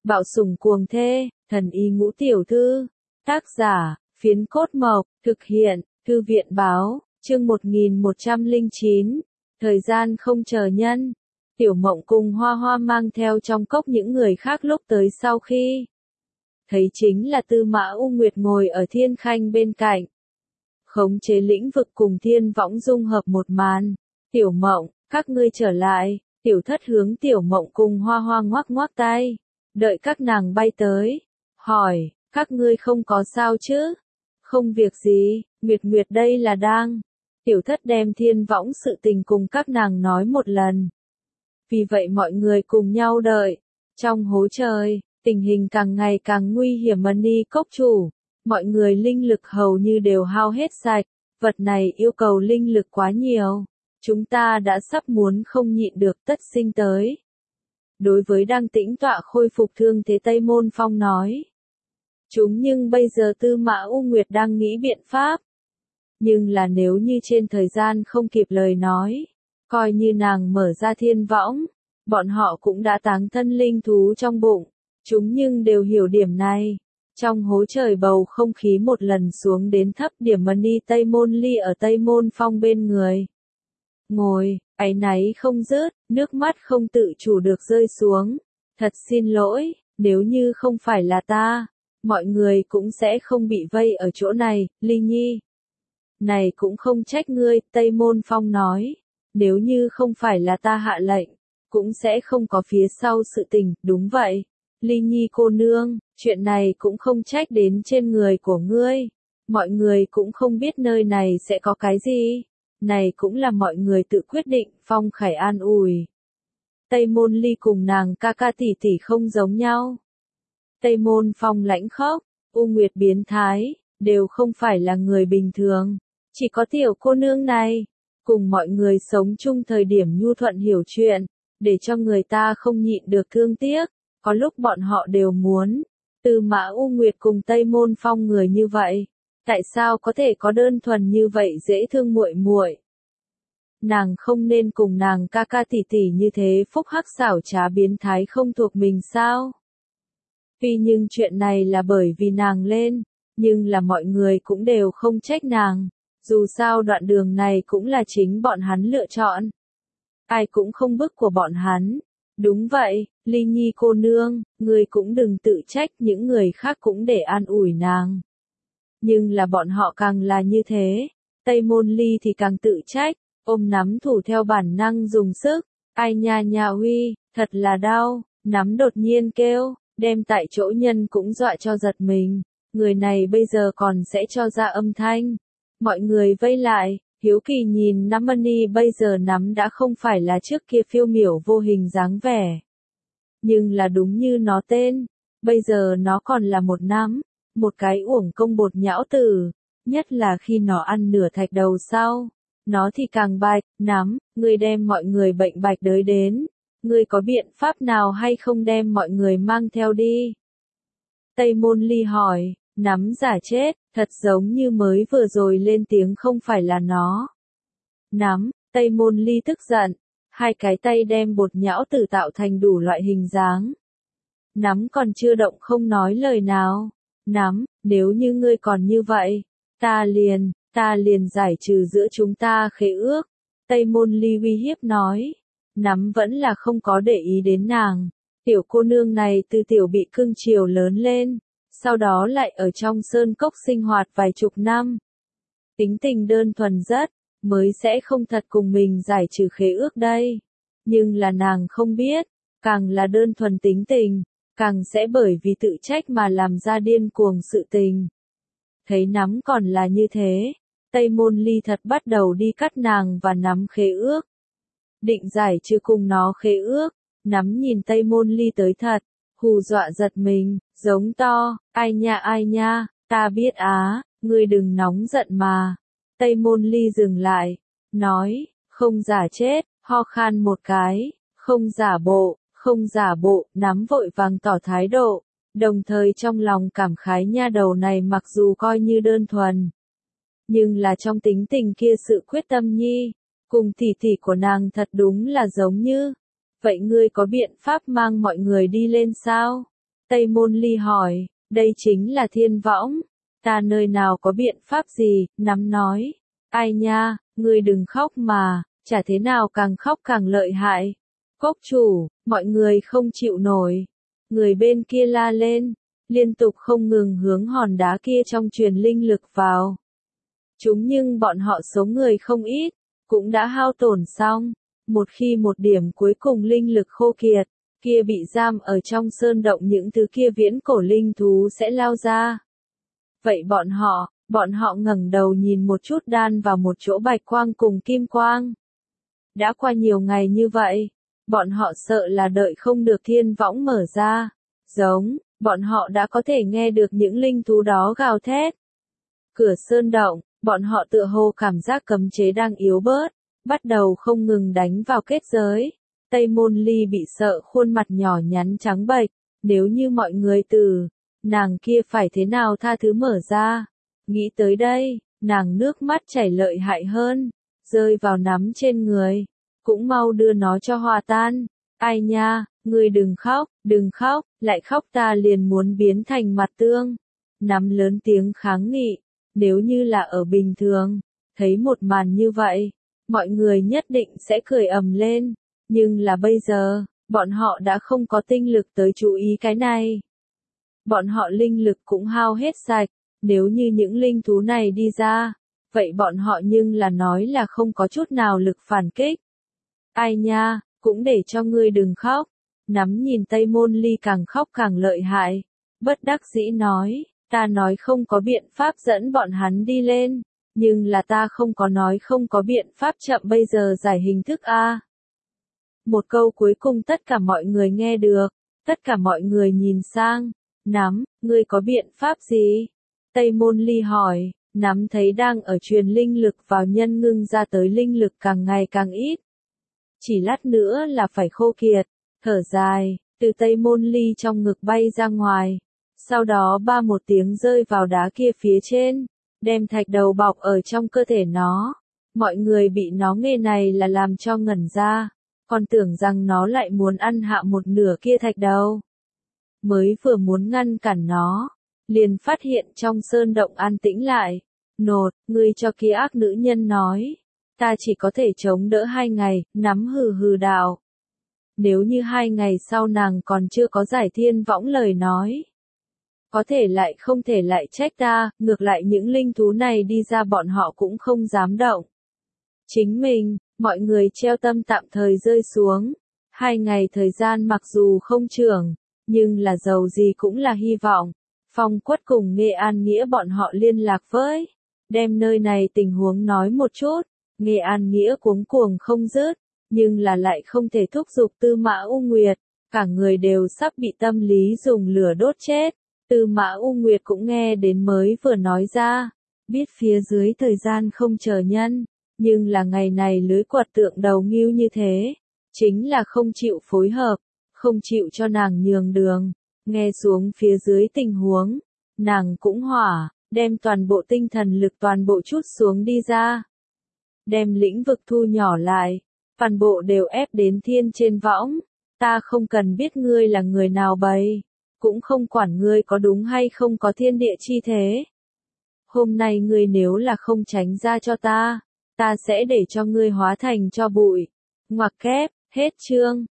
Bạo sủng cuồng thê, thần y ngũ tiểu thư. Tác giả, Phiến Cốt Mộc, thực hiện, Thư viện báo, chương 1109. Thời gian không chờ nhân. Tiểu Mộng cùng Hoa Hoa mang theo trong cốc những người khác lúc tới sau khi thấy chính là Tư Mã U Nguyệt ngồi ở thiên khanh bên cạnh. Khống chế lĩnh vực cùng thiên võng dung hợp một màn. Tiểu Mộng, các ngươi trở lại. Tiểu Thất hướng Tiểu Mộng cùng Hoa Hoa ngoắc ngoắc tay. Đợi các nàng bay tới. Hỏi, các ngươi không có sao chứ? Không việc gì, Nguyệt Nguyệt đây là đang. Tiểu Thất đem thiên võng sự tình cùng các nàng nói một lần. Vì vậy mọi người cùng nhau đợi. Trong hố trời, tình hình càng ngày càng nguy hiểm. Ni cốc chủ, mọi người linh lực hầu như đều hao hết sạch. Vật này yêu cầu linh lực quá nhiều. Chúng ta đã sắp muốn không nhịn được tất sinh tới. Đối với đang tĩnh tọa khôi phục thương thế Tây Môn Phong nói. Nhưng bây giờ Tư Mã U Nguyệt đang nghĩ biện pháp. Nhưng là nếu như trên thời gian không kịp lời nói, coi như nàng mở ra thiên võng, bọn họ cũng đã táng thân linh thú trong bụng. Nhưng đều hiểu điểm này. Trong hố trời bầu không khí một lần xuống đến thấp điểm. Ni Tây Môn Ly ở Tây Môn Phong bên người. Ngồi, áy náy không dứt, nước mắt không tự chủ được rơi xuống. Thật xin lỗi, nếu như không phải là ta, mọi người cũng sẽ không bị vây ở chỗ này, Ly Nhi. Này cũng không trách ngươi, Tây Môn Phong nói. Nếu như không phải là ta hạ lệnh, cũng sẽ không có phía sau sự tình, đúng vậy. Ly Nhi cô nương, chuyện này cũng không trách đến trên người của ngươi. Mọi người cũng không biết nơi này sẽ có cái gì. Này cũng là mọi người tự quyết định, Phong Khải an ủi. Tây Môn Ly cùng nàng ca ca tỷ tỷ không giống nhau. Tây Môn Phong lãnh khốc, U Nguyệt biến thái, đều không phải là người bình thường. Chỉ có tiểu cô nương này, cùng mọi người sống chung thời điểm nhu thuận hiểu chuyện, để cho người ta không nhịn được thương tiếc. Có lúc bọn họ đều muốn, Tư Mã U Nguyệt cùng Tây Môn Phong người như vậy. Tại sao có thể có đơn thuần như vậy dễ thương muội muội? Nàng không nên cùng nàng ca ca tỷ tỷ như thế phúc hắc xảo trá biến thái không thuộc mình sao? Tuy nhưng chuyện này là bởi vì nàng lên, nhưng là mọi người cũng đều không trách nàng. Dù sao đoạn đường này cũng là chính bọn hắn lựa chọn. Ai cũng không bức của bọn hắn. Đúng vậy, Ly Nhi cô nương, ngươi cũng đừng tự trách, những người khác cũng để an ủi nàng. Nhưng là bọn họ càng là như thế, Tây Môn Ly thì càng tự trách, ôm nắm thủ theo bản năng dùng sức. Ai nha nha huy, thật là đau, nắm đột nhiên kêu, đem tại chỗ nhân cũng dọa cho giật mình. Người này bây giờ còn sẽ cho ra âm thanh. Mọi người vây lại, hiếu kỳ nhìn nắm. Ni bây giờ nắm đã không phải là trước kia phiêu miểu vô hình dáng vẻ. Nhưng là đúng như nó tên, bây giờ nó còn là một nắm, một cái uổng công bột nhão tử, nhất là khi nó ăn nửa thạch đầu sau. Nó thì càng bạch, nắm, ngươi đem mọi người bệnh bạch đới đến. Ngươi có biện pháp nào hay không đem mọi người mang theo đi? Tây Môn Ly hỏi, nắm giả chết, thật giống như mới vừa rồi lên tiếng không phải là nó. Nắm, Tây Môn Ly tức giận, hai cái tay đem bột nhão tử tạo thành đủ loại hình dáng. Nắm còn chưa động không nói lời nào. Nắm, nếu như ngươi còn như vậy, ta liền giải trừ giữa chúng ta khế ước. Tây Môn Ly uy hiếp nói. Nắm vẫn là không có để ý đến nàng. Tiểu cô nương này từ tiểu bị cưng chiều lớn lên, sau đó lại ở trong sơn cốc sinh hoạt vài chục năm. Tính tình đơn thuần rất, mới sẽ không thật cùng mình giải trừ khế ước đây. Nhưng là nàng không biết, càng là đơn thuần tính tình, càng sẽ bởi vì tự trách mà làm ra điên cuồng sự tình. Thấy nắm còn là như thế, Tây Môn Ly thật bắt đầu đi cắt nàng và nắm khế ước. Định giải trừ cùng nó khế ước, nắm nhìn Tây Môn Ly tới thật, hù dọa giật mình, giống to, ai nha, ta biết á, ngươi đừng nóng giận mà. Tây Môn Ly dừng lại, nói, không giả chết, ho khan một cái, không giả bộ, nắm vội vàng tỏ thái độ, đồng thời trong lòng cảm khái nha đầu này mặc dù coi như đơn thuần. Nhưng là trong tính tình kia sự quyết tâm nhi, cùng tỷ tỷ của nàng thật đúng là giống như. Vậy ngươi có biện pháp mang mọi người đi lên sao? Tây Môn Ly hỏi, đây chính là thiên võng. Ta nơi nào có biện pháp gì, nắm nói. Ai nha, ngươi đừng khóc mà, chả thế nào càng khóc càng lợi hại. Cốc chủ, mọi người không chịu nổi. Người bên kia la lên, liên tục không ngừng hướng hòn đá kia trong truyền linh lực vào. Chúng nhưng bọn họ số người không ít, cũng đã hao tổn xong. Một khi một điểm cuối cùng linh lực khô kiệt, kia bị giam ở trong sơn động những thứ kia viễn cổ linh thú sẽ lao ra. Vậy bọn họ ngẩng đầu nhìn một chút đan vào một chỗ bạch quang cùng kim quang. Đã qua nhiều ngày như vậy, bọn họ sợ là đợi không được thiên võng mở ra. Bọn họ đã có thể nghe được những linh thú đó gào thét. Cửa sơn động, bọn họ tựa hồ cảm giác cấm chế đang yếu bớt, bắt đầu không ngừng đánh vào kết giới. Tây Môn Ly bị sợ khuôn mặt nhỏ nhắn trắng bệch, nếu như mọi người nàng kia phải thế nào tha thứ mở ra. Nghĩ tới đây, nàng nước mắt chảy lợi hại hơn, rơi vào nắm trên người, cũng mau đưa nó cho hòa tan. Ai nha, ngươi đừng khóc, lại khóc ta liền muốn biến thành mặt tương. Nắm lớn tiếng kháng nghị, nếu như là ở bình thường, thấy một màn như vậy, mọi người nhất định sẽ cười ầm lên, nhưng là bây giờ, bọn họ đã không có tinh lực tới chú ý cái này. Bọn họ linh lực cũng hao hết sạch, nếu như những linh thú này đi ra, vậy bọn họ nhưng là nói là không có chút nào lực phản kích. Ai nha, cũng để cho ngươi đừng khóc. Nắm nhìn Tây Môn Ly càng khóc càng lợi hại, bất đắc dĩ nói, ta nói không có biện pháp dẫn bọn hắn đi lên, nhưng là ta không có nói không có biện pháp chậm bây giờ giải hình thức a. Một câu cuối cùng tất cả mọi người nghe được, tất cả mọi người nhìn sang, Nắm, ngươi có biện pháp gì? Tây Môn Ly hỏi, Nắm thấy đang ở truyền linh lực vào nhân ngưng ra tới linh lực càng ngày càng ít. Chỉ lát nữa là phải khô kiệt, thở dài, từ Tây Môn Ly trong ngực bay ra ngoài. Sau đó ba một tiếng rơi vào đá kia phía trên, đem thạch đầu bọc ở trong cơ thể nó. Mọi người bị nó nghe này là làm cho ngẩn ra, còn tưởng rằng nó lại muốn ăn hạ một nửa kia thạch đầu. Mới vừa muốn ngăn cản nó, liền phát hiện trong sơn động an tĩnh lại. Nột, ngươi cho kia ác nữ nhân nói, ta chỉ có thể chống đỡ 2 ngày, Nắm hừ hừ đạo. Nếu như 2 ngày sau nàng còn chưa có giải thiên võng lời nói, có thể lại không thể lại trách ta, ngược lại những linh thú này đi ra bọn họ cũng không dám động. Chính mình, mọi người treo tâm tạm thời rơi xuống. 2 ngày thời gian mặc dù không trưởng, nhưng là dầu gì cũng là hy vọng. Phong Quất cùng Nghệ An Nghĩa bọn họ liên lạc với, đem nơi này tình huống nói một chút. Nghệ An Nghĩa cuống cuồng không dứt, nhưng là lại không thể thúc giục Tư Mã U Nguyệt, cả người đều sắp bị tâm lý dùng lửa đốt chết. Tư Mã U Nguyệt cũng nghe đến mới vừa nói ra, biết phía dưới thời gian không chờ nhân, nhưng là ngày này lưới quật tượng đầu ngưu như thế, chính là không chịu phối hợp, không chịu cho nàng nhường đường. Nghe xuống phía dưới tình huống, nàng cũng hỏa, đem toàn bộ tinh thần lực toàn bộ chút xuống đi ra. Đem lĩnh vực thu nhỏ lại, toàn bộ đều ép đến thiên trên võng. Ta không cần biết ngươi là người nào bày, cũng không quản ngươi có đúng hay không có thiên địa chi thế. Hôm nay ngươi nếu là không tránh ra cho ta sẽ để cho ngươi hóa thành tro bụi. Ngoặc kép, hết chương.